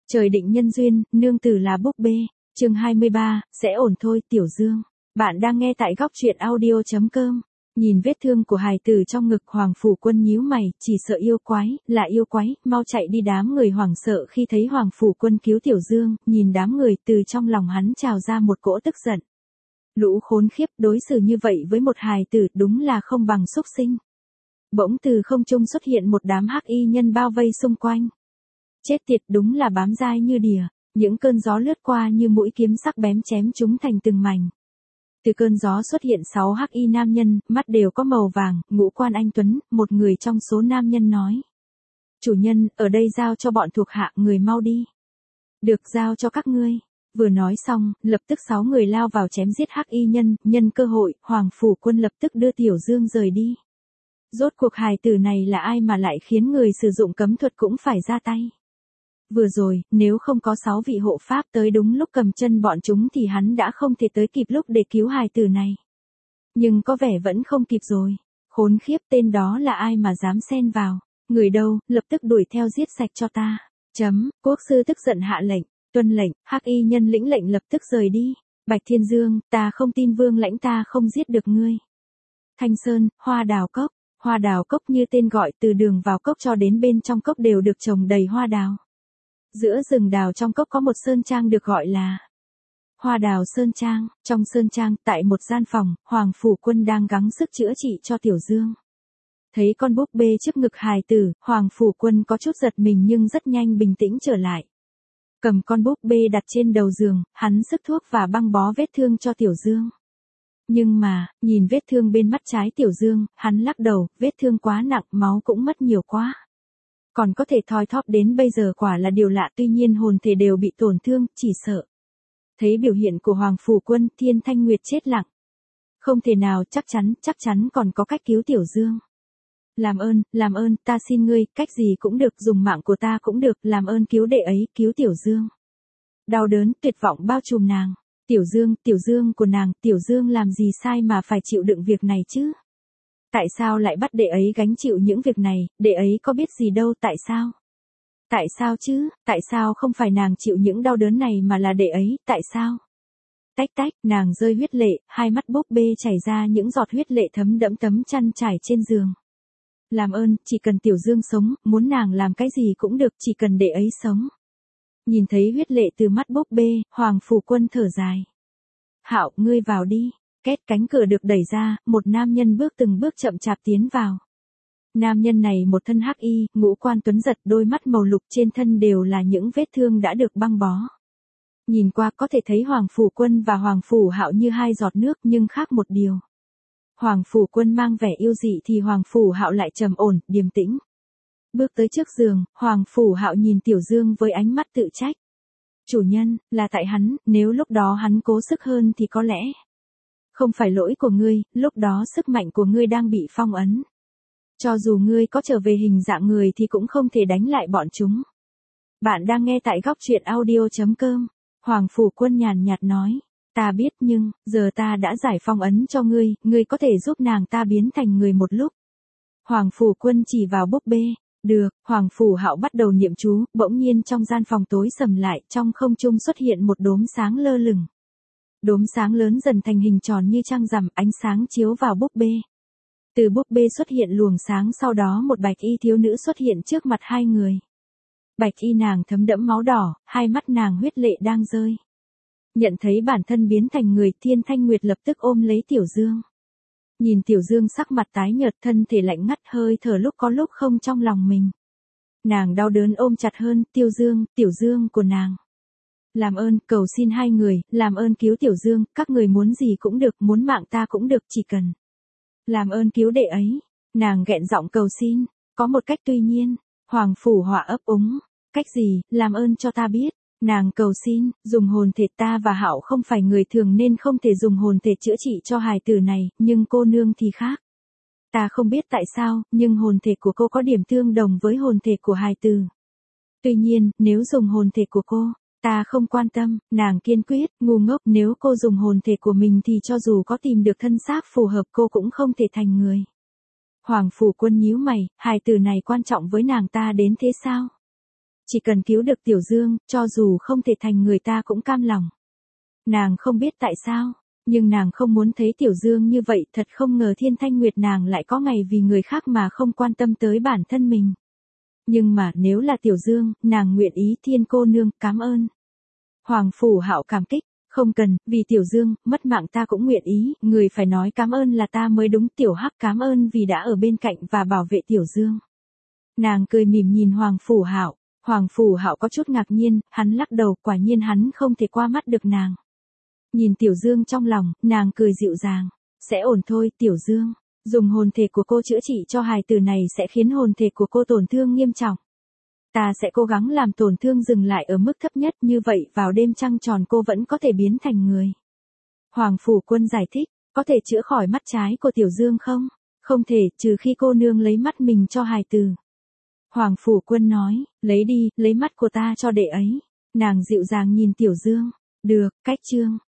Trời định nhân duyên, nương tử là búp bê. Chương 23, sẽ ổn thôi, Tiểu Dương. Bạn đang nghe tại góc truyện audio.com. Nhìn vết thương của hài tử trong ngực, Hoàng Phủ Quân nhíu mày, chỉ sợ yêu quái, là yêu quái, mau chạy đi. Đám người hoảng sợ khi thấy Hoàng Phủ Quân cứu Tiểu Dương, nhìn đám người, từ trong lòng hắn trào ra một cỗ tức giận. Lũ khốn khiếp, đối xử như vậy với một hài tử đúng là không bằng súc sinh. Bỗng từ không trung xuất hiện một đám hắc y nhân bao vây xung quanh. Chết tiệt, đúng là bám dai như đỉa, những cơn gió lướt qua như mũi kiếm sắc bén chém chúng thành từng mảnh. Từ cơn gió xuất hiện 6 hắc y nam nhân, mắt đều có màu vàng, ngũ quan anh tuấn, một người trong số nam nhân nói. Chủ nhân, ở đây giao cho bọn thuộc hạ, người mau đi. Được, giao cho các ngươi. Vừa nói xong, lập tức 6 người lao vào chém giết hắc y nhân, nhân cơ hội, Hoàng Phủ Quân lập tức đưa Tiểu Dương rời đi. Rốt cuộc hài tử này là ai mà lại khiến người sử dụng cấm thuật cũng phải ra tay. Vừa rồi, nếu không có 6 vị hộ pháp tới đúng lúc cầm chân bọn chúng thì hắn đã không thể tới kịp lúc để cứu hài tử này. Nhưng có vẻ vẫn không kịp rồi. Khốn khiếp, tên đó là ai mà dám xen vào. Người đâu, lập tức đuổi theo giết sạch cho ta. Quốc sư tức giận hạ lệnh, tuân lệnh, hắc y nhân lĩnh lệnh lập tức rời đi. Bạch Thiên Dương, ta không tin vương lãnh ta không giết được ngươi. Thanh Sơn, Hoa Đào Cốc. Hoa đào cốc như tên gọi, từ đường vào cốc cho đến bên trong cốc đều được trồng đầy hoa đào. Giữa rừng đào trong cốc có một sơn trang được gọi là Hoa Đào Sơn Trang. Trong sơn trang, tại một gian phòng, Hoàng Phủ Quân đang gắng sức chữa trị cho Tiểu Dương. Thấy con búp bê trước ngực hài tử, Hoàng Phủ Quân có chút giật mình nhưng rất nhanh bình tĩnh trở lại. Cầm con búp bê đặt trên đầu giường, hắn sức thuốc và băng bó vết thương cho Tiểu Dương. Nhưng mà, nhìn vết thương bên mắt trái Tiểu Dương, hắn lắc đầu, vết thương quá nặng, máu cũng mất nhiều quá. Còn có thể thoi thóp đến bây giờ quả là điều lạ, tuy nhiên hồn thể đều bị tổn thương, chỉ sợ. Thấy biểu hiện của Hoàng Phủ Quân, Thiên Thanh Nguyệt chết lặng. Không thể nào, chắc chắn còn có cách cứu Tiểu Dương. Làm ơn, ta xin ngươi, cách gì cũng được, dùng mạng của ta cũng được, làm ơn cứu đệ ấy, cứu Tiểu Dương. Đau đớn, tuyệt vọng bao trùm nàng. Tiểu Dương của nàng, Tiểu Dương làm gì sai mà phải chịu đựng việc này chứ? Tại sao lại bắt đệ ấy gánh chịu những việc này, đệ ấy có biết gì đâu, tại sao? Tại sao chứ, tại sao không phải nàng chịu những đau đớn này mà là đệ ấy, tại sao? Tách tách, nàng rơi huyết lệ, hai mắt búp bê chảy ra những giọt huyết lệ thấm đẫm tấm chăn trải trên giường. Làm ơn, chỉ cần Tiểu Dương sống, muốn nàng làm cái gì cũng được, chỉ cần đệ ấy sống. Nhìn thấy huyết lệ từ mắt búp bê, Hoàng Phủ Quân thở dài. Hạo, ngươi vào đi. Két, cánh cửa được đẩy ra, một nam nhân từng bước chậm chạp tiến vào. Nam nhân này một thân hắc y, ngũ quan tuấn giật, đôi mắt màu lục, trên thân đều là những vết thương đã được băng bó. Nhìn qua có thể thấy Hoàng Phủ Quân và Hoàng Phủ Hạo như hai giọt nước, nhưng khác một điều. Hoàng Phủ Quân mang vẻ yêu dị thì Hoàng Phủ Hạo lại trầm ổn, điềm tĩnh. Bước tới trước giường, Hoàng Phủ Hạo nhìn Tiểu Dương với ánh mắt tự trách. Chủ nhân, là tại hắn, nếu lúc đó hắn cố sức hơn thì có lẽ. Không phải lỗi của ngươi, lúc đó sức mạnh của ngươi đang bị phong ấn. Cho dù ngươi có trở về hình dạng người thì cũng không thể đánh lại bọn chúng. Bạn đang nghe tại góc truyện audio.com. Hoàng Phủ Quân nhàn nhạt nói. Ta biết nhưng, giờ ta đã giải phong ấn cho ngươi, ngươi có thể giúp nàng ta biến thành người một lúc. Hoàng Phủ Quân chỉ vào búp bê. Được, Hoàng Phủ Hạo bắt đầu niệm chú, bỗng nhiên trong gian phòng tối sầm lại, trong không trung xuất hiện một đốm sáng lơ lửng. Đốm sáng lớn dần thành hình tròn như trăng rằm, ánh sáng chiếu vào búp bê. Từ búp bê xuất hiện luồng sáng, sau đó một bạch y thiếu nữ xuất hiện trước mặt hai người. Bạch y nàng thấm đẫm máu đỏ, hai mắt nàng huyết lệ đang rơi. Nhận thấy bản thân biến thành người, Thiên Thanh Nguyệt lập tức ôm lấy Tiểu Dương. Nhìn Tiểu Dương sắc mặt tái nhợt, thân thể lạnh ngắt, hơi thở lúc có lúc không trong lòng mình. Nàng đau đớn ôm chặt hơn, Tiểu Dương của nàng. Làm ơn, cầu xin hai người, làm ơn cứu Tiểu Dương, các người muốn gì cũng được, muốn mạng ta cũng được, chỉ cần. Làm ơn cứu đệ ấy. Nàng nghẹn giọng cầu xin, có một cách tuy nhiên. Hoàng Phủ Họa ấp úng. Cách gì, làm ơn cho ta biết. Nàng cầu xin, dùng hồn thể, ta và Hạo không phải người thường nên không thể dùng hồn thể chữa trị cho hài tử này, nhưng cô nương thì khác. Ta không biết tại sao, nhưng hồn thể của cô có điểm tương đồng với hồn thể của hài tử. Tuy nhiên, nếu dùng hồn thể của cô, ta không quan tâm, nàng kiên quyết, ngu ngốc, nếu cô dùng hồn thể của mình thì cho dù có tìm được thân xác phù hợp cô cũng không thể thành người. Hoàng Phủ Quân nhíu mày, hài tử này quan trọng với nàng ta đến thế sao? Chỉ cần cứu được Tiểu Dương, cho dù không thể thành người ta cũng cam lòng. Nàng không biết tại sao, nhưng nàng không muốn thấy Tiểu Dương như vậy, thật không ngờ Thiên Thanh Nguyệt nàng lại có ngày vì người khác mà không quan tâm tới bản thân mình. Nhưng mà nếu là Tiểu Dương, nàng nguyện ý. Thiên cô nương, cảm ơn. Hoàng Phủ Hạo cảm kích, không cần, vì Tiểu Dương, mất mạng ta cũng nguyện ý, người phải nói cảm ơn là ta mới đúng. Tiểu Hắc cảm ơn vì đã ở bên cạnh và bảo vệ Tiểu Dương. Nàng cười mỉm nhìn Hoàng Phủ Hạo. Hoàng Phủ Hạo có chút ngạc nhiên, hắn lắc đầu, quả nhiên hắn không thể qua mắt được nàng. Nhìn Tiểu Dương trong lòng, nàng cười dịu dàng, sẽ ổn thôi. Tiểu Dương, dùng hồn thể của cô chữa trị cho hài tử này sẽ khiến hồn thể của cô tổn thương nghiêm trọng. Ta sẽ cố gắng làm tổn thương dừng lại ở mức thấp nhất, như vậy vào đêm trăng tròn cô vẫn có thể biến thành người. Hoàng Phủ Quân giải thích, có thể chữa khỏi mắt trái của Tiểu Dương không? Không thể, trừ khi cô nương lấy mắt mình cho hài tử. Hoàng Phủ Quân nói, lấy đi, lấy mắt của ta cho đệ ấy. Nàng dịu dàng nhìn Tiểu Dương. Được, cách chương.